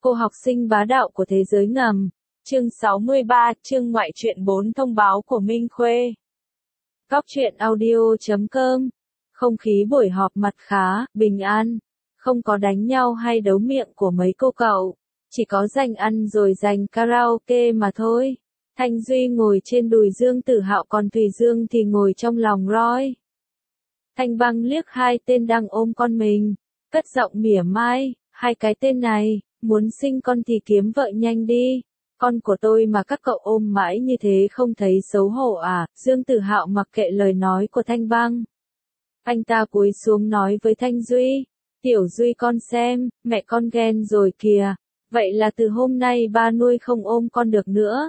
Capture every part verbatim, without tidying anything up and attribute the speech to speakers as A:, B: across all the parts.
A: Cô học sinh bá đạo của thế giới ngầm. Chương sáu mươi ba, chương ngoại truyện bốn thông báo của Minh Khuê. Góc truyện audio chấm com. Không khí buổi họp mặt khá bình an, không có đánh nhau hay đấu miệng của mấy cô cậu, chỉ có giành ăn rồi giành karaoke mà thôi. Thanh Duy ngồi trên đùi Dương Tử Hạo, còn Thùy Dương thì ngồi trong lòng Roy. Thanh Băng liếc hai tên đang ôm con mình, cất giọng mỉa mai, hai cái tên này, muốn sinh con thì kiếm vợ nhanh đi. Con của tôi mà các cậu ôm mãi như thế không thấy xấu hổ à? Dương Tử Hạo mặc kệ lời nói của Thanh Băng. Anh ta cúi xuống nói với Thanh Duy, Tiểu Duy con xem, mẹ con ghen rồi kìa. Vậy là từ hôm nay ba nuôi không ôm con được nữa.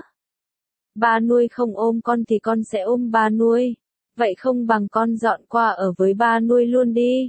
A: Ba nuôi không ôm con thì con sẽ ôm ba nuôi. Vậy không bằng con dọn qua ở với ba nuôi luôn đi.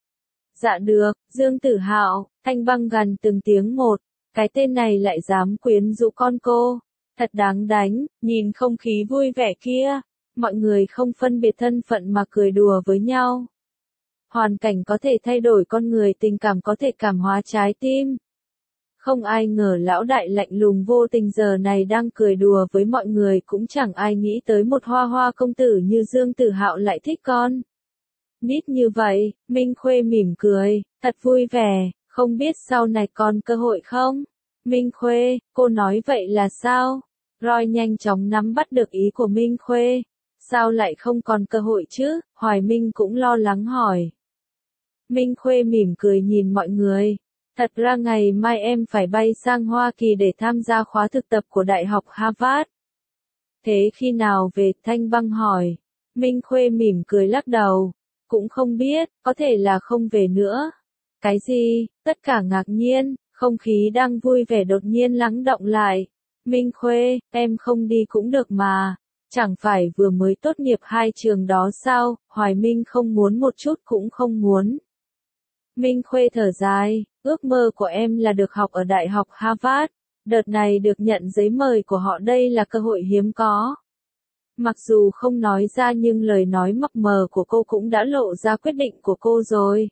A: Dạ được, Dương Tử Hạo. Thanh Băng gằn từng tiếng một. Cái tên này lại dám quyến rũ con cô. Thật đáng đánh. Nhìn không khí vui vẻ kia, mọi người không phân biệt thân phận mà cười đùa với nhau. Hoàn cảnh có thể thay đổi con người, tình cảm có thể cảm hóa trái tim. Không ai ngờ lão đại lạnh lùng vô tình giờ này đang cười đùa với mọi người, cũng chẳng ai nghĩ tới một hoa hoa công tử như Dương Tử Hạo lại thích con nít như vậy. Minh Khuê mỉm cười, thật vui vẻ, không biết sau này còn cơ hội không? Minh Khuê, cô nói vậy là sao? Roy nhanh chóng nắm bắt được ý của Minh Khuê. Sao lại không còn cơ hội chứ? Hoài Minh cũng lo lắng hỏi. Minh Khuê mỉm cười nhìn mọi người. Thật ra ngày mai em phải bay sang Hoa Kỳ để tham gia khóa thực tập của Đại học Harvard. Thế khi nào về? Thanh Băng hỏi. Minh Khuê mỉm cười lắc đầu. Cũng không biết, có thể là không về nữa. Cái gì? Tất cả ngạc nhiên, không khí đang vui vẻ đột nhiên lắng động lại. Minh Khuê, em không đi cũng được mà. Chẳng phải vừa mới tốt nghiệp hai trường đó sao? Hoài Minh không muốn, một chút cũng không muốn. Minh Khuê thở dài, ước mơ của em là được học ở Đại học Harvard. Đợt này được nhận giấy mời của họ, đây là cơ hội hiếm có. Mặc dù không nói ra nhưng lời nói mập mờ của cô cũng đã lộ ra quyết định của cô rồi.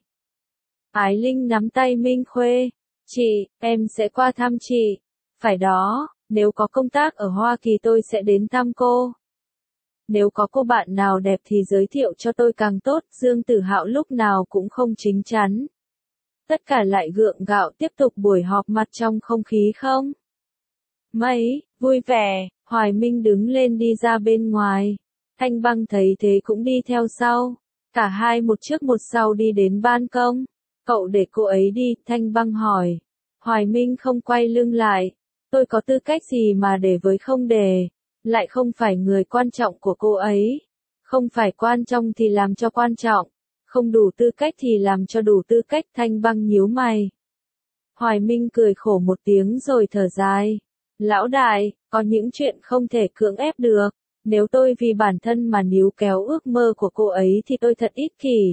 A: Ái Linh nắm tay Minh Khuê. Chị, em sẽ qua thăm chị. Phải đó, nếu có công tác ở Hoa Kỳ tôi sẽ đến thăm cô. Nếu có cô bạn nào đẹp thì giới thiệu cho tôi càng tốt. Dương Tử Hạo lúc nào cũng không chín chắn. Tất cả lại gượng gạo tiếp tục buổi họp mặt trong không khí không mấy vui vẻ. Hoài Minh đứng lên đi ra bên ngoài. Thanh Băng thấy thế cũng đi theo sau. Cả hai một trước một sau đi đến ban công. Cậu để cô ấy đi? Thanh Băng hỏi. Hoài Minh không quay lưng lại. Tôi có tư cách gì mà để với không để? Lại không phải người quan trọng của cô ấy. Không phải quan trọng thì làm cho quan trọng. Không đủ tư cách thì làm cho đủ tư cách. Thanh Băng nhíu mày. Hoài Minh cười khổ một tiếng rồi thở dài. Lão đại, có những chuyện không thể cưỡng ép được. Nếu tôi vì bản thân mà níu kéo ước mơ của cô ấy thì tôi thật ích kỷ.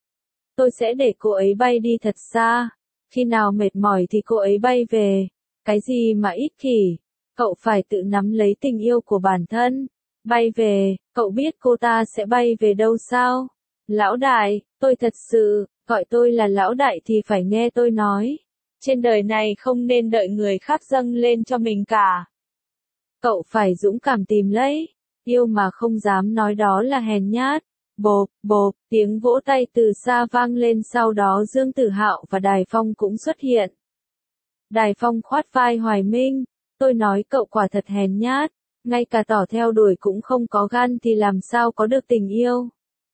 A: Tôi sẽ để cô ấy bay đi thật xa. Khi nào mệt mỏi thì cô ấy bay về. Cái gì mà ích kỷ? Cậu phải tự nắm lấy tình yêu của bản thân. Bay về, cậu biết cô ta sẽ bay về đâu sao? Lão đại, tôi thật sự, gọi tôi là lão đại thì phải nghe tôi nói. Trên đời này không nên đợi người khác dâng lên cho mình cả. Cậu phải dũng cảm tìm lấy. Yêu mà không dám nói đó là hèn nhát. Bộp, bộp, tiếng vỗ tay từ xa vang lên, sau đó Dương Tử Hạo và Đài Phong cũng xuất hiện. Đài Phong khoát vai Hoài Minh. Tôi nói cậu quả thật hèn nhát. Ngay cả tỏ theo đuổi cũng không có gan thì làm sao có được tình yêu.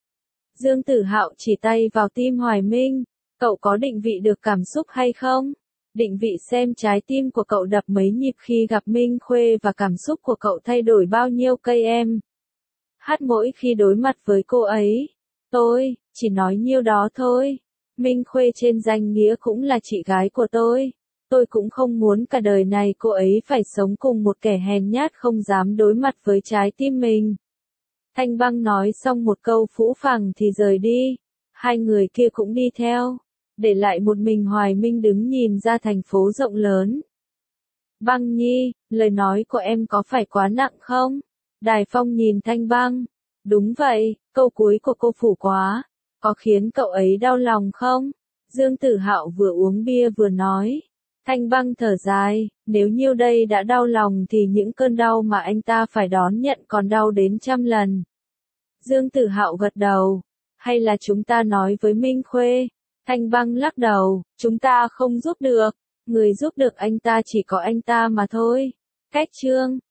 A: Dương Tử Hạo chỉ tay vào tim Hoài Minh. Cậu có định vị được cảm xúc hay không? Định vị xem trái tim của cậu đập mấy nhịp khi gặp Minh Khuê và cảm xúc của cậu thay đổi bao nhiêu cây em. Hát mỗi khi đối mặt với cô ấy. Tôi, chỉ nói nhiêu đó thôi. Minh Khuê trên danh nghĩa cũng là chị gái của tôi. Tôi cũng không muốn cả đời này cô ấy phải sống cùng một kẻ hèn nhát không dám đối mặt với trái tim mình. Thanh Băng nói xong một câu phũ phàng thì rời đi. Hai người kia cũng đi theo. Để lại một mình Hoài Minh đứng nhìn ra thành phố rộng lớn. Băng Nhi, lời nói của em có phải quá nặng không? Đài Phong nhìn Thanh Băng. Đúng vậy, câu cuối của cô phủ quá. Có khiến cậu ấy đau lòng không? Dương Tử Hạo vừa uống bia vừa nói. Thanh Băng thở dài, nếu nhiêu đây đã đau lòng thì những cơn đau mà anh ta phải đón nhận còn đau đến trăm lần. Dương Tử Hạo gật đầu, hay là chúng ta nói với Minh Khuê? Thanh Băng lắc đầu, chúng ta không giúp được, người giúp được anh ta chỉ có anh ta mà thôi. Cách chương